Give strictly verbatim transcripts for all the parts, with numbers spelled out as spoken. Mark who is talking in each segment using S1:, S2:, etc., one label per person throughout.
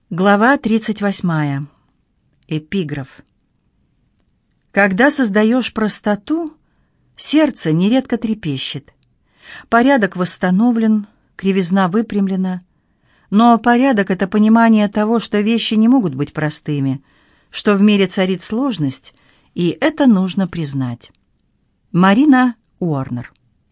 S1: Глава тридцать восьмая. Эпиграф. Когда создаешь простоту, сердце нередко трепещет. Порядок восстановлен, кривизна выпрямлена. Но порядок — это понимание того, что вещи не могут быть простыми, что в мире царит сложность, и это нужно признать. Марина Уорнер.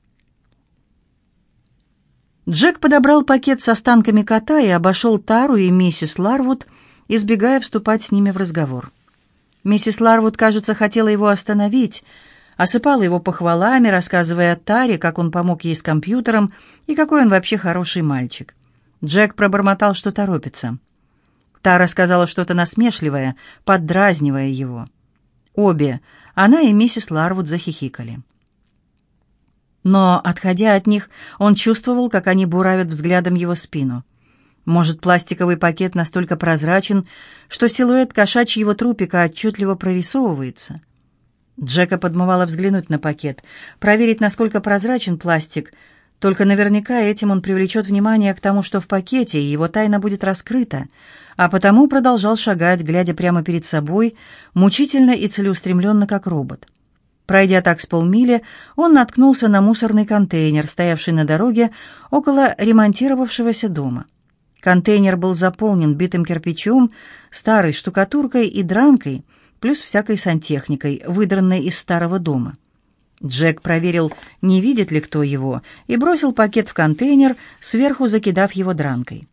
S1: Джек подобрал пакет с останками кота и обошел Тару и миссис Ларвуд, избегая вступать с ними в разговор. Миссис Ларвуд, кажется, хотела его остановить, осыпала его похвалами, рассказывая Таре, как он помог ей с компьютером и какой он вообще хороший мальчик. Джек пробормотал, что торопится. Тара сказала что-то насмешливое, поддразнивая его. Обе, она и миссис Ларвуд, захихикали. Но, отходя от них, он чувствовал, как они буравят взглядом его спину. Может, пластиковый пакет настолько прозрачен, что силуэт кошачьего трупика отчетливо прорисовывается. Джека подмывало взглянуть на пакет, проверить, насколько прозрачен пластик. Только наверняка этим он привлечет внимание к тому, что в пакете, и его тайна будет раскрыта, а потому продолжал шагать, глядя прямо перед собой, мучительно и целеустремленно, как робот. Пройдя так с полмили, он наткнулся на мусорный контейнер, стоявший на дороге около ремонтировавшегося дома. Контейнер был заполнен битым кирпичом, старой штукатуркой и дранкой, плюс всякой сантехникой, выдранной из старого дома. Джек проверил, не видит ли кто его, и бросил пакет в контейнер, сверху закидав его дранкой.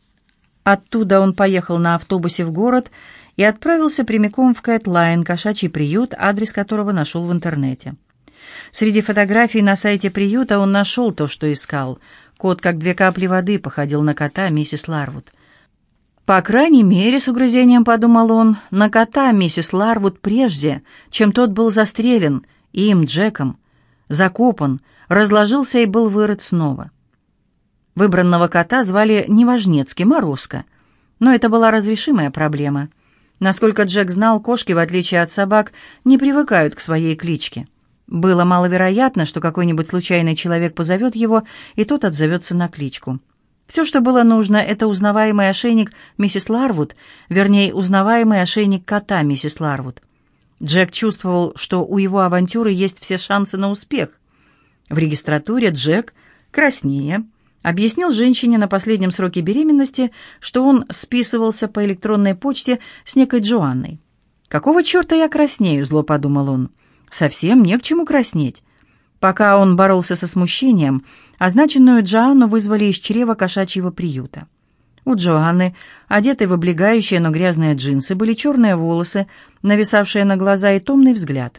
S1: Оттуда он поехал на автобусе в город и отправился прямиком в Кэтлайн, кошачий приют, адрес которого нашел в интернете. Среди фотографий на сайте приюта он нашел то, что искал. Кот, как две капли воды, походил на кота миссис Ларвуд. По крайней мере, с угрызением подумал он, на кота миссис Ларвуд прежде, чем тот был застрелен, им, Джеком, закопан, разложился и был вырыт снова. Выбранного кота звали Неважнецкий, Морозко, но это была разрешимая проблема. Насколько Джек знал, кошки, в отличие от собак, не привыкают к своей кличке. Было маловероятно, что какой-нибудь случайный человек позовет его, и тот отзовется на кличку. Все, что было нужно, это узнаваемый ошейник миссис Ларвуд, вернее, узнаваемый ошейник кота миссис Ларвуд. Джек чувствовал, что у его авантюры есть все шансы на успех. В регистратуре Джек, краснее, объяснил женщине на последнем сроке беременности, что он списывался по электронной почте с некой Джоанной. «Какого черта я краснею?» — зло подумал он. «Совсем не к чему краснеть». Пока он боролся со смущением, означенную Джоанну вызвали из чрева кошачьего приюта. У Джоанны, одетой в облегающие, но грязные джинсы, были черные волосы, нависавшие на глаза, и томный взгляд.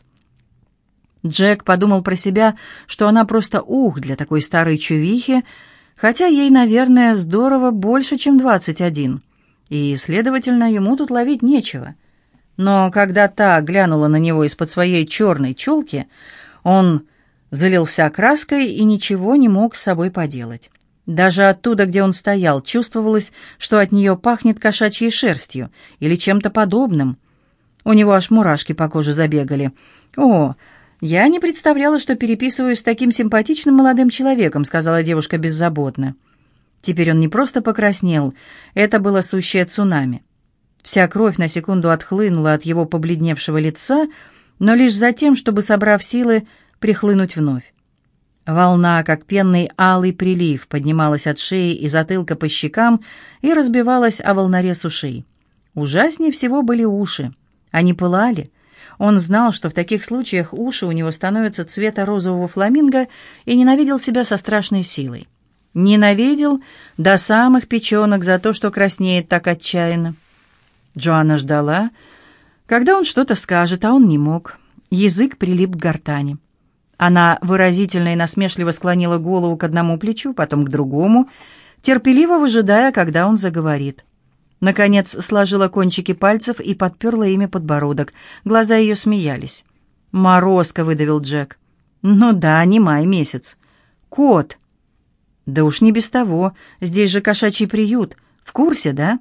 S1: Джек подумал про себя, что она просто ух для такой старой чувихи, хотя ей, наверное, здорово больше, чем двадцать один, и, следовательно, ему тут ловить нечего. Но когда та глянула на него из-под своей черной челки, он залился краской и ничего не мог с собой поделать. Даже оттуда, где он стоял, чувствовалось, что от нее пахнет кошачьей шерстью или чем-то подобным. У него аж мурашки по коже забегали. «О, я не представляла, что переписываюсь с таким симпатичным молодым человеком», — сказала девушка беззаботно. Теперь он не просто покраснел, это было сущее цунами. Вся кровь на секунду отхлынула от его побледневшего лица, но лишь за тем, чтобы, собрав силы, прихлынуть вновь. Волна, как пенный алый прилив, поднималась от шеи и затылка по щекам и разбивалась о волнорез ушей. Ужаснее всего были уши. Они пылали. Он знал, что в таких случаях уши у него становятся цвета розового фламинго, и ненавидел себя со страшной силой. Ненавидел до самых печенок за то, что краснеет так отчаянно. Джоанна ждала, когда он что-то скажет, а он не мог. Язык прилип к гортани. Она выразительно и насмешливо склонила голову к одному плечу, потом к другому, терпеливо выжидая, когда он заговорит. Наконец сложила кончики пальцев и подперла ими подбородок. Глаза ее смеялись. «Морозко», — выдавил Джек. «Ну да, не май месяц». «Кот». «Да уж не без того. Здесь же кошачий приют. В курсе, да?»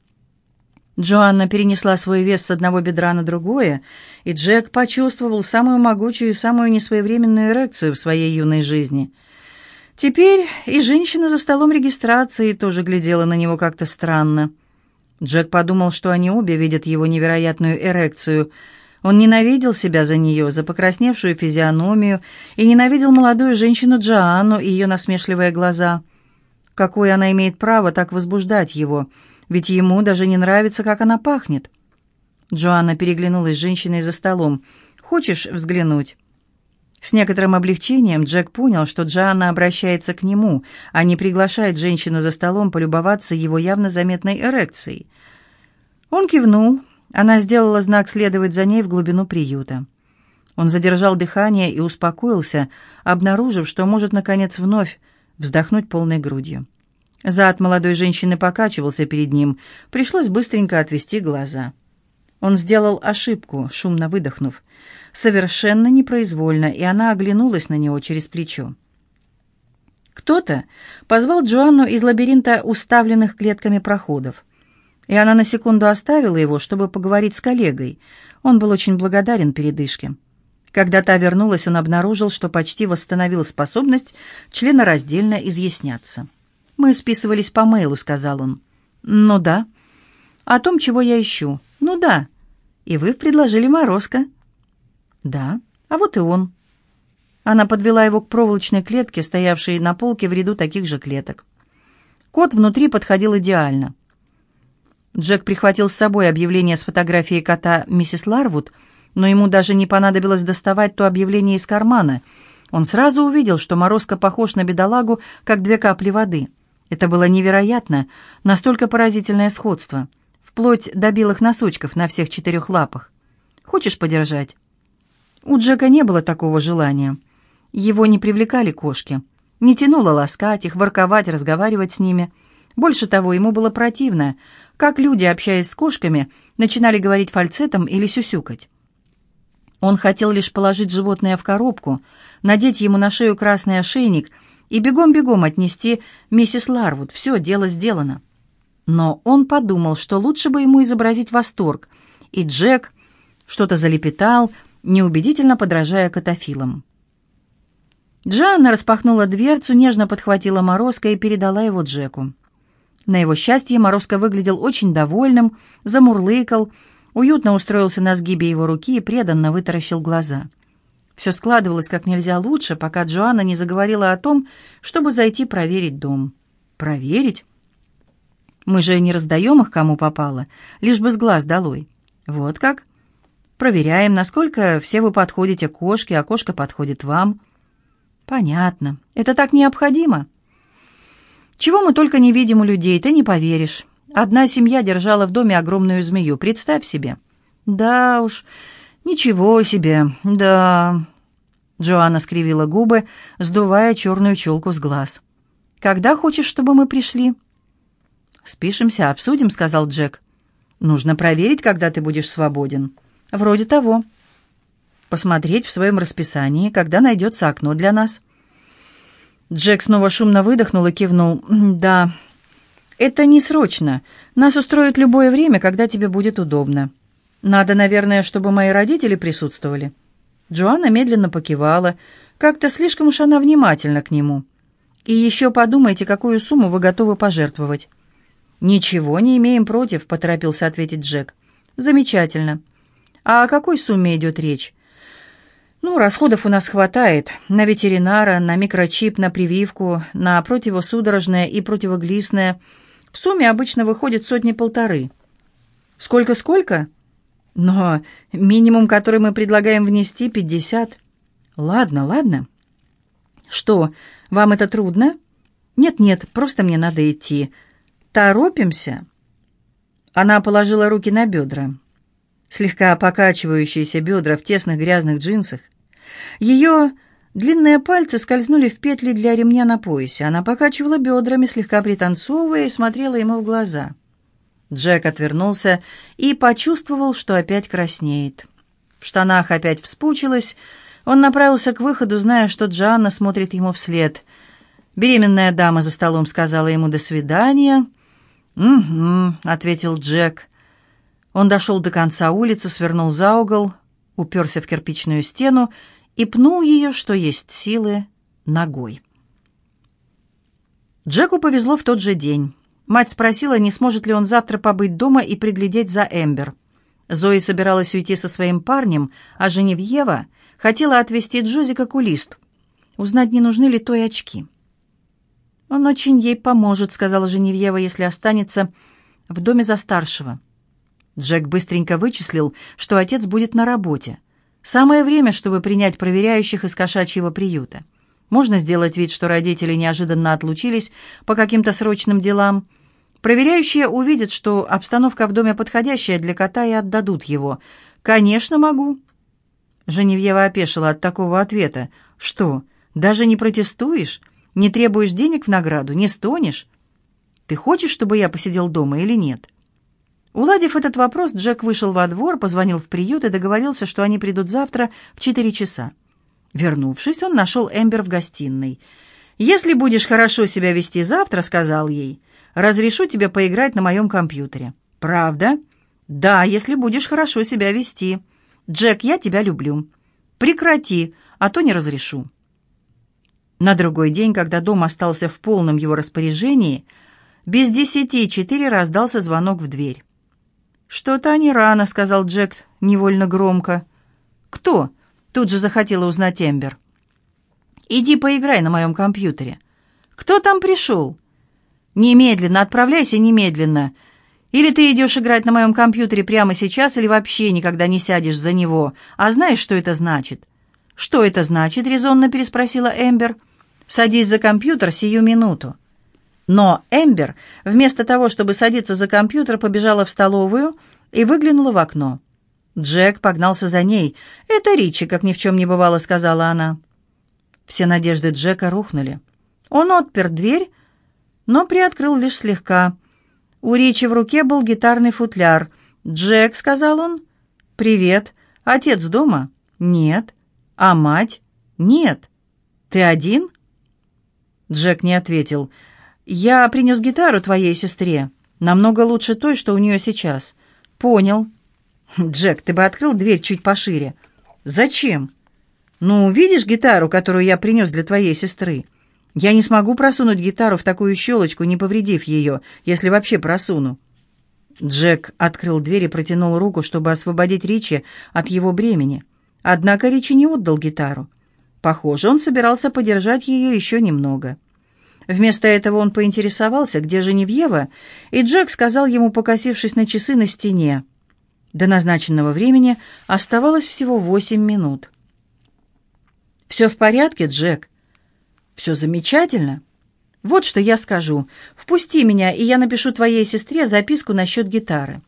S1: Джоанна перенесла свой вес с одного бедра на другое, и Джек почувствовал самую могучую и самую несвоевременную эрекцию в своей юной жизни. Теперь и женщина за столом регистрации тоже глядела на него как-то странно. Джек подумал, что они обе видят его невероятную эрекцию. Он ненавидел себя за нее, за покрасневшую физиономию, и ненавидел молодую женщину Джоанну и ее насмешливые глаза. Какое она имеет право так возбуждать его, ведь ему даже не нравится, как она пахнет. Джоанна переглянулась с женщиной за столом. «Хочешь взглянуть?» С некоторым облегчением Джек понял, что Джоанна обращается к нему, а не приглашает женщину за столом полюбоваться его явно заметной эрекцией. Он кивнул. Она сделала знак следовать за ней в глубину приюта. Он задержал дыхание и успокоился, обнаружив, что может, наконец, вновь вздохнуть полной грудью. Зад молодой женщины покачивался перед ним. Пришлось быстренько отвести глаза. Он сделал ошибку, шумно выдохнув. Совершенно непроизвольно, и она оглянулась на него через плечо. Кто-то позвал Джоанну из лабиринта уставленных клетками проходов, и она на секунду оставила его, чтобы поговорить с коллегой. Он был очень благодарен передышке. Когда та вернулась, он обнаружил, что почти восстановил способность членораздельно изъясняться. «Мы списывались по мейлу», — сказал он. «Ну да». «О том, чего я ищу». «Ну да». «И вы предложили Морозко». «Да, а вот и он». Она подвела его к проволочной клетке, стоявшей на полке в ряду таких же клеток. Кот внутри подходил идеально. Джек прихватил с собой объявление с фотографией кота миссис Ларвуд, но ему даже не понадобилось доставать то объявление из кармана. Он сразу увидел, что Морозко похож на бедолагу, как две капли воды. Это было невероятно, настолько поразительное сходство, вплоть до белых носочков на всех четырех лапах. «Хочешь подержать?» У Джека не было такого желания. Его не привлекали кошки. Не тянуло ласкать их, ворковать, разговаривать с ними. Больше того, ему было противно, как люди, общаясь с кошками, начинали говорить фальцетом или сюсюкать. Он хотел лишь положить животное в коробку, надеть ему на шею красный ошейник и бегом-бегом отнести миссис Ларвуд. Все, дело сделано. Но он подумал, что лучше бы ему изобразить восторг, и Джек что-то залепетал, неубедительно подражая котофилам. Джоанна распахнула дверцу, нежно подхватила Морозко и передала его Джеку. На его счастье Морозко выглядел очень довольным, замурлыкал, уютно устроился на сгибе его руки и преданно вытаращил глаза. Все складывалось как нельзя лучше, пока Джоанна не заговорила о том, чтобы зайти проверить дом. «Проверить? Мы же не раздаем их, кому попало, лишь бы с глаз долой. Вот как? Проверяем, насколько все вы подходите кошке, а кошка подходит вам». «Понятно. Это так необходимо. Чего мы только не видим у людей, ты не поверишь. Одна семья держала в доме огромную змею, представь себе». «Да уж, ничего себе, да...» Джоанна скривила губы, сдувая черную челку с глаз. «Когда хочешь, чтобы мы пришли?» «Спишемся, обсудим», — сказал Джек. «Нужно проверить, когда ты будешь свободен». «Вроде того. Посмотреть в своем расписании, когда найдется окно для нас». Джек снова шумно выдохнул и кивнул. «Да, это не срочно. Нас устроит любое время, когда тебе будет удобно. Надо, наверное, чтобы мои родители присутствовали». Джоанна медленно покивала. Как-то слишком уж она внимательна к нему. «И еще подумайте, какую сумму вы готовы пожертвовать». «Ничего не имеем против», — поторопился ответить Джек. «Замечательно. А о какой сумме идет речь?» «Ну, расходов у нас хватает. На ветеринара, на микрочип, на прививку, на противосудорожное и противоглистное. В сумме обычно выходит сотни-полторы». «Сколько-сколько?» «Но минимум, который мы предлагаем внести, пятьдесят». «Ладно, ладно». «Что, вам это трудно?» «Нет-нет, просто мне надо идти. Торопимся?» Она положила руки на бедра. Слегка покачивающиеся бедра в тесных грязных джинсах. Ее длинные пальцы скользнули в петли для ремня на поясе. Она покачивала бедрами, слегка пританцовывая, и смотрела ему в глаза. Джек отвернулся и почувствовал, что опять краснеет. В штанах опять вспучилось. Он направился к выходу, зная, что Джоанна смотрит ему вслед. Беременная дама за столом сказала ему «до свидания». «Угу», — ответил Джек. Он дошел до конца улицы, свернул за угол, уперся в кирпичную стену и пнул ее, что есть силы, ногой. Джеку повезло в тот же день. Мать спросила, не сможет ли он завтра побыть дома и приглядеть за Эмбер. Зои собиралась уйти со своим парнем, а Женевьева хотела отвезти Джози к окулисту, узнать, не нужны ли той очки. «Он очень ей поможет», — сказала Женевьева, «если останется в доме за старшего». Джек быстренько вычислил, что отец будет на работе. Самое время, чтобы принять проверяющих из кошачьего приюта. Можно сделать вид, что родители неожиданно отлучились по каким-то срочным делам. Проверяющие увидят, что обстановка в доме подходящая для кота, и отдадут его. «Конечно, могу». Женевьева опешила от такого ответа. «Что, даже не протестуешь? Не требуешь денег в награду? Не стонешь? Ты хочешь, чтобы я посидел дома или нет?» Уладив этот вопрос, Джек вышел во двор, позвонил в приют и договорился, что они придут завтра в четыре часа. Вернувшись, он нашел Эмбер в гостиной. «Если будешь хорошо себя вести завтра, — сказал ей, — разрешу тебе поиграть на моем компьютере». «Правда?» «Да, если будешь хорошо себя вести. Джек, я тебя люблю. Прекрати, а то не разрешу». На другой день, когда дом остался в полном его распоряжении, без десяти четыре раздался звонок в дверь. «Что-то они рано», — сказал Джек невольно громко. «Кто?» — тут же захотела узнать Эмбер. «Иди поиграй на моем компьютере». «Кто там пришел?» «Немедленно, отправляйся немедленно. Или ты идешь играть на моем компьютере прямо сейчас, или вообще никогда не сядешь за него. А знаешь, что это значит?» «Что это значит?» — резонно переспросила Эмбер. «Садись за компьютер сию минуту». Но Эмбер, вместо того, чтобы садиться за компьютер, побежала в столовую и выглянула в окно. Джек погнался за ней. «Это Ричи, как ни в чем не бывало», — сказала она. Все надежды Джека рухнули. Он отпер дверь, но приоткрыл лишь слегка. У Ричи в руке был гитарный футляр. «Джек», — сказал он. «Привет. Отец дома?» «Нет». «А мать?» «Нет». «Ты один?» Джек не ответил. «Я принес гитару твоей сестре. Намного лучше той, что у нее сейчас». «Понял». «Джек, ты бы открыл дверь чуть пошире». «Зачем?» «Ну, видишь гитару, которую я принес для твоей сестры? Я не смогу просунуть гитару в такую щелочку, не повредив ее, если вообще просуну». Джек открыл дверь и протянул руку, чтобы освободить Ричи от его бремени. Однако Ричи не отдал гитару. Похоже, он собирался подержать ее еще немного. Вместо этого он поинтересовался, где Женевьева, и Джек сказал ему, покосившись на часы на стене. До назначенного времени оставалось всего восемь минут. «Все в порядке, Джек?» «Все замечательно. Вот что я скажу. Впусти меня, и я напишу твоей сестре записку насчет гитары».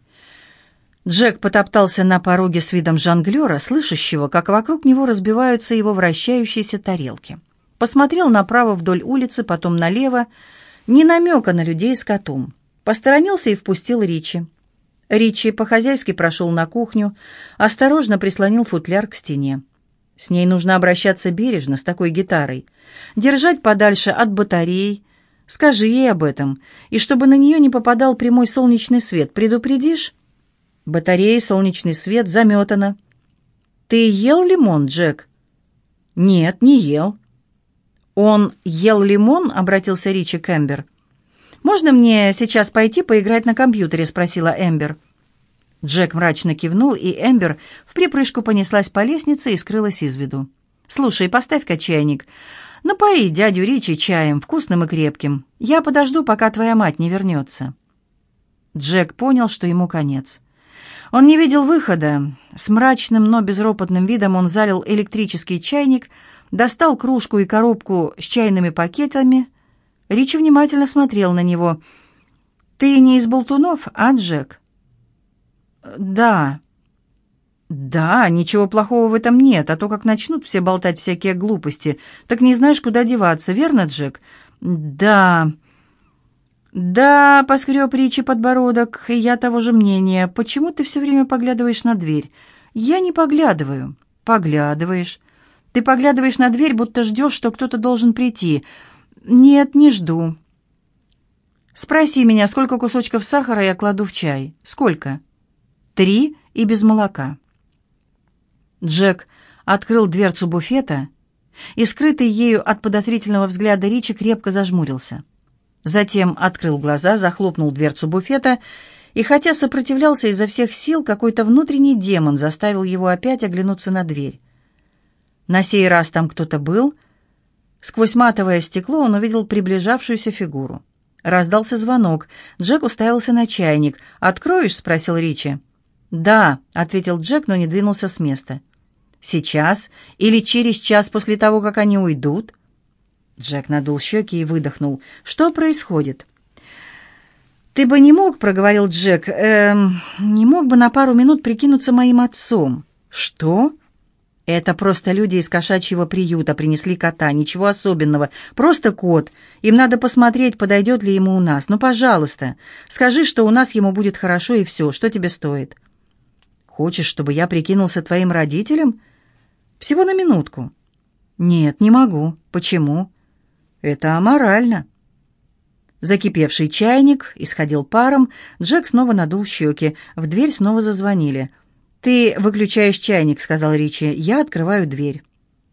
S1: Джек потоптался на пороге с видом жонглера, слышащего, как вокруг него разбиваются его вращающиеся тарелки. Посмотрел направо вдоль улицы, потом налево, ни намека на людей с котом. Посторонился и впустил Ричи. Ричи по-хозяйски прошел на кухню, осторожно прислонил футляр к стене. С ней нужно обращаться бережно, с такой гитарой. Держать подальше от батарей. Скажи ей об этом. И чтобы на нее не попадал прямой солнечный свет, предупредишь? Батареи, солнечный свет, заметано. «Ты ел лимон, Джек?» «Нет, не ел». «Он ел лимон?» — обратился Ричи к Эмбер. «Можно мне сейчас пойти поиграть на компьютере?» — спросила Эмбер. Джек мрачно кивнул, и Эмбер в припрыжку понеслась по лестнице и скрылась из виду. «Слушай, поставь-ка чайник. Напои дядю Ричи чаем, вкусным и крепким. Я подожду, пока твоя мать не вернется». Джек понял, что ему конец. Он не видел выхода. С мрачным, но безропотным видом он залил электрический чайник, достал кружку и коробку с чайными пакетами. Ричи внимательно смотрел на него. «Ты не из болтунов, а, Джек?» «Да». «Да, ничего плохого в этом нет, а то как начнут все болтать всякие глупости, так не знаешь, куда деваться, верно, Джек?» «Да». «Да», — поскреб Ричи подбородок, — «и я того же мнения. Почему ты все время поглядываешь на дверь?» «Я не поглядываю». «Поглядываешь. Ты поглядываешь на дверь, будто ждешь, что кто-то должен прийти». «Нет, не жду». «Спроси меня, сколько кусочков сахара я кладу в чай?» «Сколько?» «Три и без молока». Джек открыл дверцу буфета и, скрытый ею от подозрительного взгляда Ричи, крепко зажмурился. Затем открыл глаза, захлопнул дверцу буфета, и хотя сопротивлялся изо всех сил, какой-то внутренний демон заставил его опять оглянуться на дверь. На сей раз там кто-то был. Сквозь матовое стекло он увидел приближавшуюся фигуру. Раздался звонок. Джек уставился на чайник. «Откроешь?» — спросил Ричи. «Да», — ответил Джек, но не двинулся с места. «Сейчас или через час после того, как они уйдут?» Джек надул щеки и выдохнул. «Что происходит?» «Ты бы не мог, — проговорил Джек, — эм, не мог бы на пару минут прикинуться моим отцом?» «Что?» «Это просто люди из кошачьего приюта принесли кота, ничего особенного, просто кот. Им надо посмотреть, подойдет ли ему у нас. Ну, пожалуйста, скажи, что у нас ему будет хорошо, и все, что тебе стоит». «Хочешь, чтобы я прикинулся твоим родителям?» «Всего на минутку». «Нет, не могу. Почему?» «Это аморально». Закипевший чайник исходил паром, Джек снова надул щеки, в дверь снова зазвонили. «Ты выключаешь чайник», — сказал Ричи, — «я открываю дверь».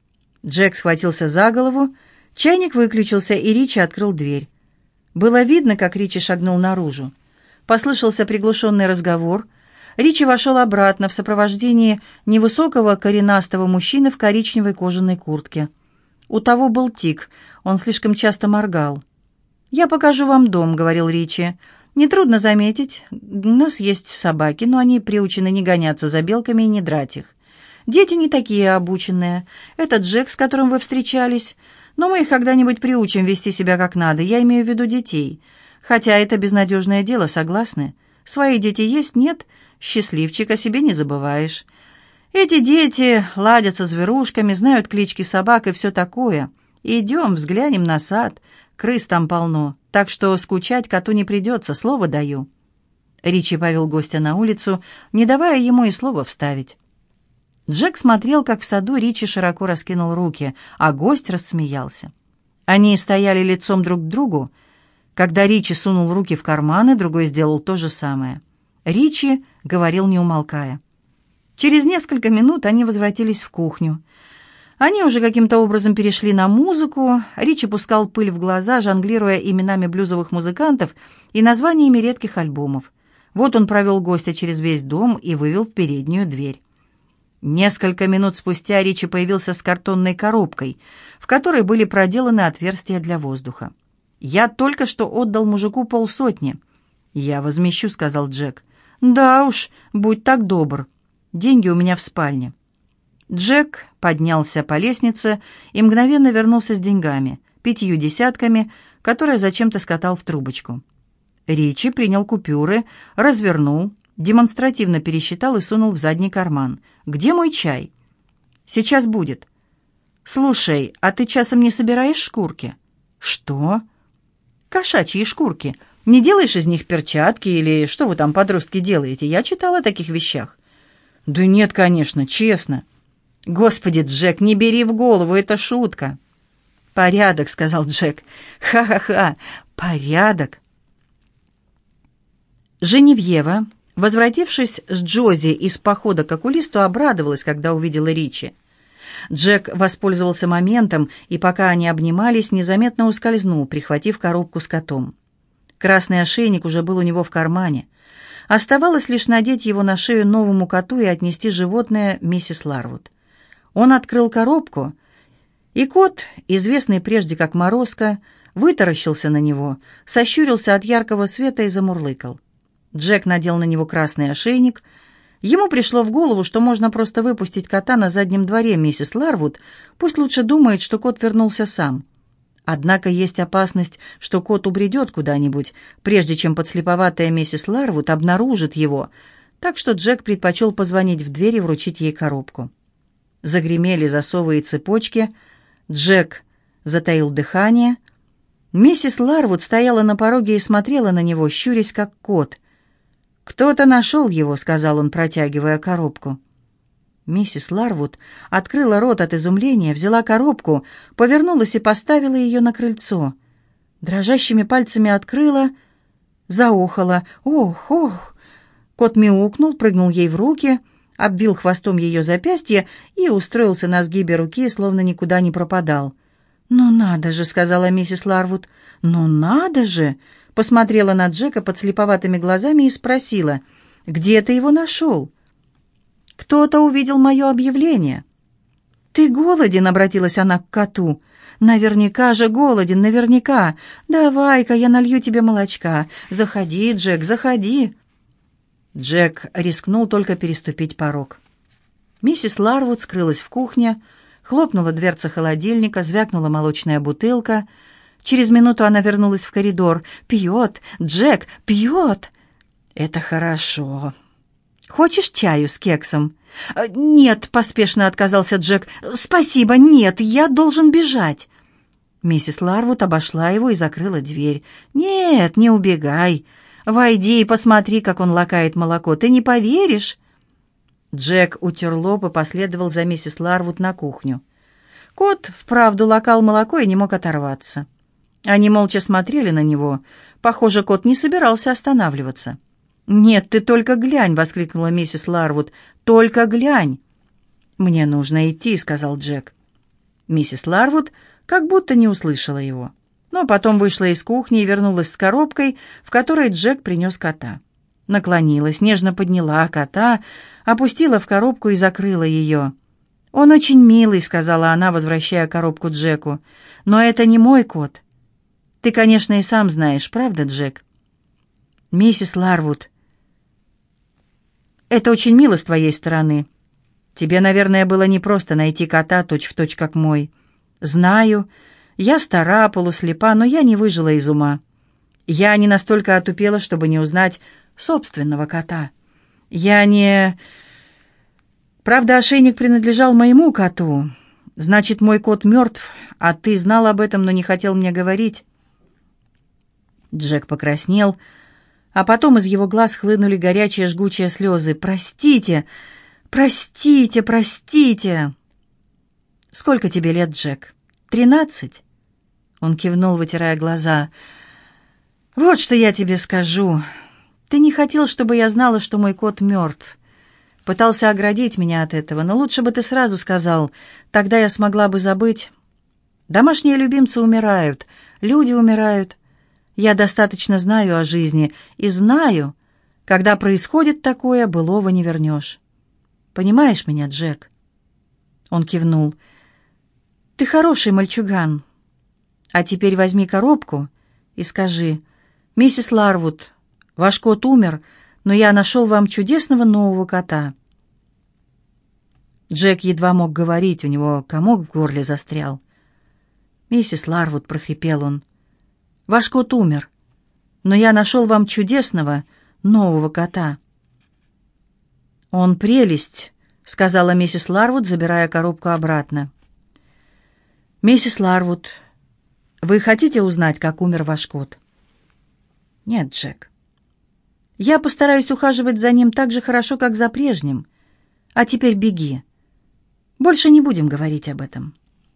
S1: Джек схватился за голову, чайник выключился, и Ричи открыл дверь. Было видно, как Ричи шагнул наружу. Послышался приглушенный разговор. Ричи вошел обратно в сопровождении невысокого коренастого мужчины в коричневой кожаной куртке. У того был тик, он слишком часто моргал. «Я покажу вам дом», — говорил Ричи. «Нетрудно заметить, у нас есть собаки, но они приучены не гоняться за белками и не драть их. Дети не такие обученные. Это Джек, с которым вы встречались. Но мы их когда-нибудь приучим вести себя как надо, я имею в виду детей. Хотя это безнадежное дело, согласны? Свои дети есть, нет? Счастливчик, о себе не забываешь. Эти дети ладятся с зверушками, знают клички собак и все такое. Идем, взглянем на сад. Крыс там полно, так что скучать коту не придется, слово даю». Ричи повел гостя на улицу, не давая ему и слова вставить. Джек смотрел, как в саду Ричи широко раскинул руки, а гость рассмеялся. Они стояли лицом друг к другу. Когда Ричи сунул руки в карманы, другой сделал то же самое. Ричи говорил, не умолкая. Через несколько минут они возвратились в кухню. Они уже каким-то образом перешли на музыку. Ричи пускал пыль в глаза, жонглируя именами блюзовых музыкантов и названиями редких альбомов. Вот он провел гостя через весь дом и вывел в переднюю дверь. Несколько минут спустя Ричи появился с картонной коробкой, в которой были проделаны отверстия для воздуха. «Я только что отдал мужику полсотни». «Я возмещу», — сказал Джек. «Да уж, будь так добр. Деньги у меня в спальне». Джек поднялся по лестнице и мгновенно вернулся с деньгами, пятью десятками, которые зачем-то скатал в трубочку. Ричи принял купюры, развернул, демонстративно пересчитал и сунул в задний карман. «Где мой чай?» «Сейчас будет». «Слушай, а ты часом не собираешь шкурки?» «Что?» «Кошачьи шкурки. Не делаешь из них перчатки или что вы там, подростки, делаете? Я читала о таких вещах». «Да нет, конечно, честно». «Господи, Джек, не бери в голову, это шутка». «Порядок», — сказал Джек. «Ха-ха-ха, порядок». Женевьева, возвратившись с Джози из похода к окулисту, обрадовалась, когда увидела Ричи. Джек воспользовался моментом, и пока они обнимались, незаметно ускользнул, прихватив коробку с котом. Красный ошейник уже был у него в кармане. Оставалось лишь надеть его на шею новому коту и отнести животное миссис Ларвуд. Он открыл коробку, и кот, известный прежде как Морозко, вытаращился на него, сощурился от яркого света и замурлыкал. Джек надел на него красный ошейник. Ему пришло в голову, что можно просто выпустить кота на заднем дворе миссис Ларвуд, пусть лучше думает, что кот вернулся сам. Однако есть опасность, что кот убредет куда-нибудь, прежде чем подслеповатая миссис Ларвуд обнаружит его, так что Джек предпочел позвонить в дверь и вручить ей коробку. Загремели засовы и цепочки. Джек затаил дыхание. Миссис Ларвуд стояла на пороге и смотрела на него, щурясь как кот. «Кто-то нашел его», — сказал он, протягивая коробку. Миссис Ларвуд открыла рот от изумления, взяла коробку, повернулась и поставила ее на крыльцо. Дрожащими пальцами открыла, заохала. «Ох, ох!» Кот мяукнул, прыгнул ей в руки, обвил хвостом ее запястье и устроился на сгибе руки, словно никуда не пропадал. «Ну надо же», — сказала миссис Ларвуд. «Ну надо же», — посмотрела на Джека подслеповатыми глазами и спросила, «Где ты его нашел?» «Кто-то увидел мое объявление». «Ты голоден?» — обратилась она к коту. «Наверняка же голоден, наверняка. Давай-ка я налью тебе молочка. Заходи, Джек, заходи». Джек рискнул только переступить порог. Миссис Ларвуд скрылась в кухне, хлопнула дверца холодильника, звякнула молочная бутылка. Через минуту она вернулась в коридор. «Пьет! Джек, пьет!» «Это хорошо. Хочешь чаю с кексом?» «Нет», — поспешно отказался Джек. «Спасибо, нет, я должен бежать». Миссис Ларвуд обошла его и закрыла дверь. «Нет, не убегай. Войди и посмотри, как он лакает молоко. Ты не поверишь?» Джек утер лоб и последовал за миссис Ларвуд на кухню. Кот вправду лакал молоко и не мог оторваться. Они молча смотрели на него. Похоже, кот не собирался останавливаться. «Нет, ты только глянь!» — воскликнула миссис Ларвуд. «Только глянь!» «Мне нужно идти», — сказал Джек. Миссис Ларвуд как будто не услышала его, но потом вышла из кухни и вернулась с коробкой, в которой Джек принес кота. Наклонилась, нежно подняла кота, опустила в коробку и закрыла ее. «Он очень милый», — сказала она, возвращая коробку Джеку. «Но это не мой кот. Ты, конечно, и сам знаешь, правда, Джек?» «Миссис Ларвуд, это очень мило с твоей стороны. Тебе, наверное, было непросто найти кота точь-в-точь, как мой. Знаю, я стара, полуслепа, но я не выжила из ума. Я не настолько отупела, чтобы не узнать собственного кота. Я не... Правда, ошейник принадлежал моему коту. Значит, мой кот мертв, а ты знал об этом, но не хотел мне говорить». Джек покраснел, а потом из его глаз хлынули горячие жгучие слезы. «Простите, простите, простите!» «Сколько тебе лет, Джек? Тринадцать?» Он кивнул, вытирая глаза. «Вот что я тебе скажу. Ты не хотел, чтобы я знала, что мой кот мертв. Пытался оградить меня от этого, но лучше бы ты сразу сказал. Тогда я смогла бы забыть. Домашние любимцы умирают, люди умирают. Я достаточно знаю о жизни и знаю, когда происходит такое, былого не вернешь. Понимаешь меня, Джек?» Он кивнул. «Ты хороший мальчуган. А теперь возьми коробку и скажи: «Миссис Ларвуд, ваш кот умер, но я нашел вам чудесного нового кота». Джек едва мог говорить, у него комок в горле застрял. «Миссис Ларвуд», — прохрипел он, — «ваш кот умер, но я нашел вам чудесного нового кота». «Он прелесть», — сказала миссис Ларвуд, забирая коробку обратно. «Миссис Ларвуд, вы хотите узнать, как умер ваш кот?» «Нет, Джек. Я постараюсь ухаживать за ним так же хорошо, как за прежним. А теперь беги. Больше не будем говорить об этом».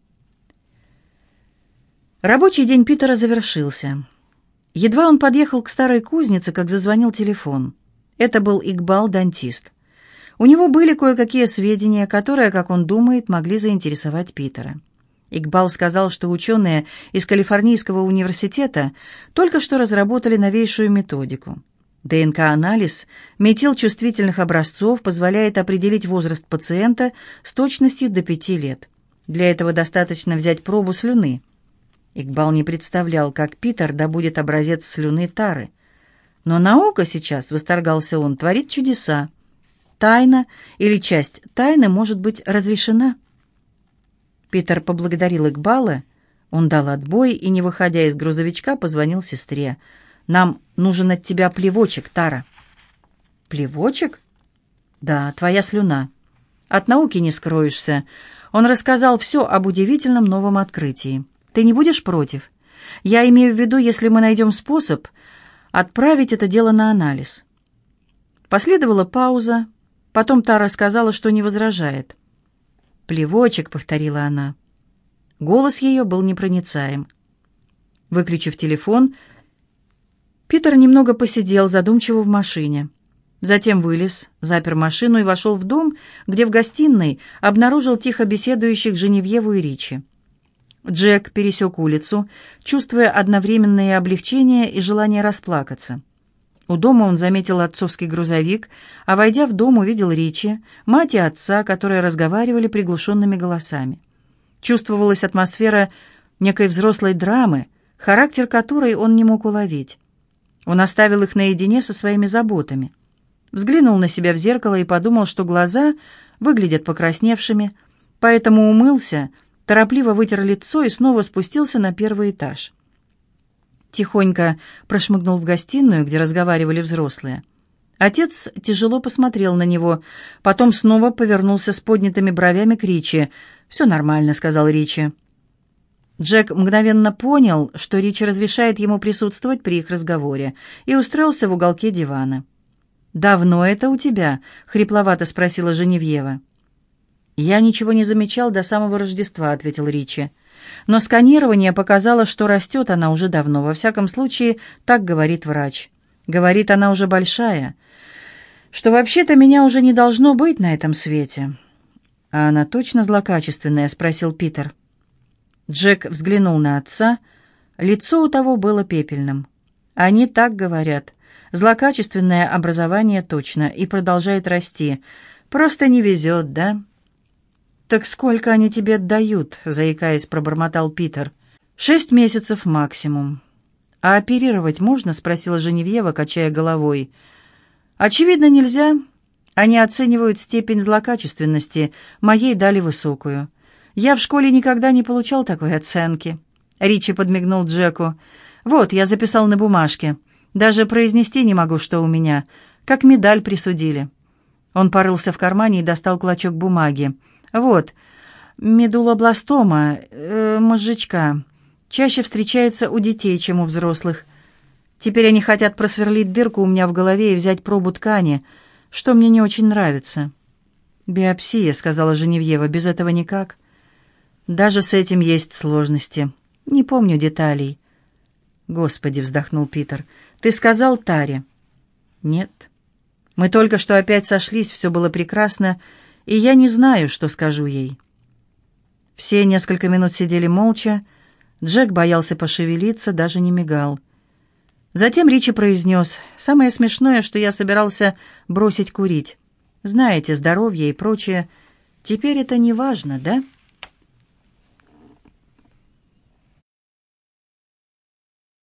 S1: Рабочий день Питера завершился. Едва он подъехал к старой кузнице, как зазвонил телефон. Это был Игбал-дантист. У него были кое-какие сведения, которые, как он думает, могли заинтересовать Питера. Игбал сказал, что ученые из Калифорнийского университета только что разработали новейшую методику. ДНК-анализ метилчувствительных образцов позволяет определить возраст пациента с точностью до пяти лет. Для этого достаточно взять пробу слюны. Игбал не представлял, как Питер добудет образец слюны Тары. Но наука сейчас, восторгался он, творит чудеса. Тайна или часть тайны может быть разрешена. Питер поблагодарил Игбала, он дал отбой и, не выходя из грузовичка, позвонил сестре. «Нам нужен от тебя плевочек, Тара». «Плевочек?» «Да, твоя слюна. От науки не скроешься. Он рассказал все об удивительном новом открытии. Ты не будешь против? Я имею в виду, если мы найдем способ отправить это дело на анализ». Последовала пауза. Потом Тара сказала, что не возражает. «Плевочек», — повторила она. Голос ее был непроницаем. Выключив телефон, Питер немного посидел задумчиво в машине. Затем вылез, запер машину и вошел в дом, где в гостиной обнаружил тихо беседующих Женевьеву и Ричи. Джек пересек улицу, чувствуя одновременное облегчение и желание расплакаться. У дома он заметил отцовский грузовик, а, войдя в дом, увидел Ричи, мать и отца, которые разговаривали приглушенными голосами. Чувствовалась атмосфера некой взрослой драмы, характер которой он не мог уловить. Он оставил их наедине со своими заботами. Взглянул на себя в зеркало и подумал, что глаза выглядят покрасневшими, поэтому умылся, торопливо вытер лицо и снова спустился на первый этаж. Тихонько прошмыгнул в гостиную, где разговаривали взрослые. Отец тяжело посмотрел на него, потом снова повернулся с поднятыми бровями к Ричи. «Все нормально», — сказал Ричи. Джек мгновенно понял, что Ричи разрешает ему присутствовать при их разговоре, и устроился в уголке дивана. «Давно это у тебя?» — хрипловато спросила Женевьева. «Я ничего не замечал до самого Рождества», — ответил Ричи. «Но сканирование показало, что растет она уже давно. Во всяком случае, так говорит врач. Говорит, она уже большая. Что вообще-то меня уже не должно быть на этом свете». «А она точно злокачественная?» — спросил Питер. Джек взглянул на отца. Лицо у того было пепельным. «Они так говорят. Злокачественное образование точно, и продолжает расти. Просто не везет, да?» «Так сколько они тебе отдают?» — заикаясь, пробормотал Питер. «Шесть месяцев максимум». «А оперировать можно?» — спросила Женевьева, качая головой. «Очевидно, нельзя. Они оценивают степень злокачественности. Моей дали высокую. Я в школе никогда не получал такой оценки». Ричи подмигнул Джеку. «Вот, я записал на бумажке. Даже произнести не могу, что у меня. Как медаль присудили». Он порылся в кармане и достал клочок бумаги. «Вот, медулобластома, э, мозжечка. Чаще встречается у детей, чем у взрослых. Теперь они хотят просверлить дырку у меня в голове и взять пробу ткани, что мне не очень нравится». «Биопсия», — сказала Женевьева, — «без этого никак». «Даже с этим есть сложности. Не помню деталей». «Господи», — вздохнул Питер, — «ты сказал Таре?» «Нет. Мы только что опять сошлись, все было прекрасно, и я не знаю, что скажу ей». Все несколько минут сидели молча. Джек боялся пошевелиться, даже не мигал. Затем Ричи произнес: «Самое смешное, что я собирался бросить курить. Знаете, здоровье и прочее. Теперь это не важно, да?»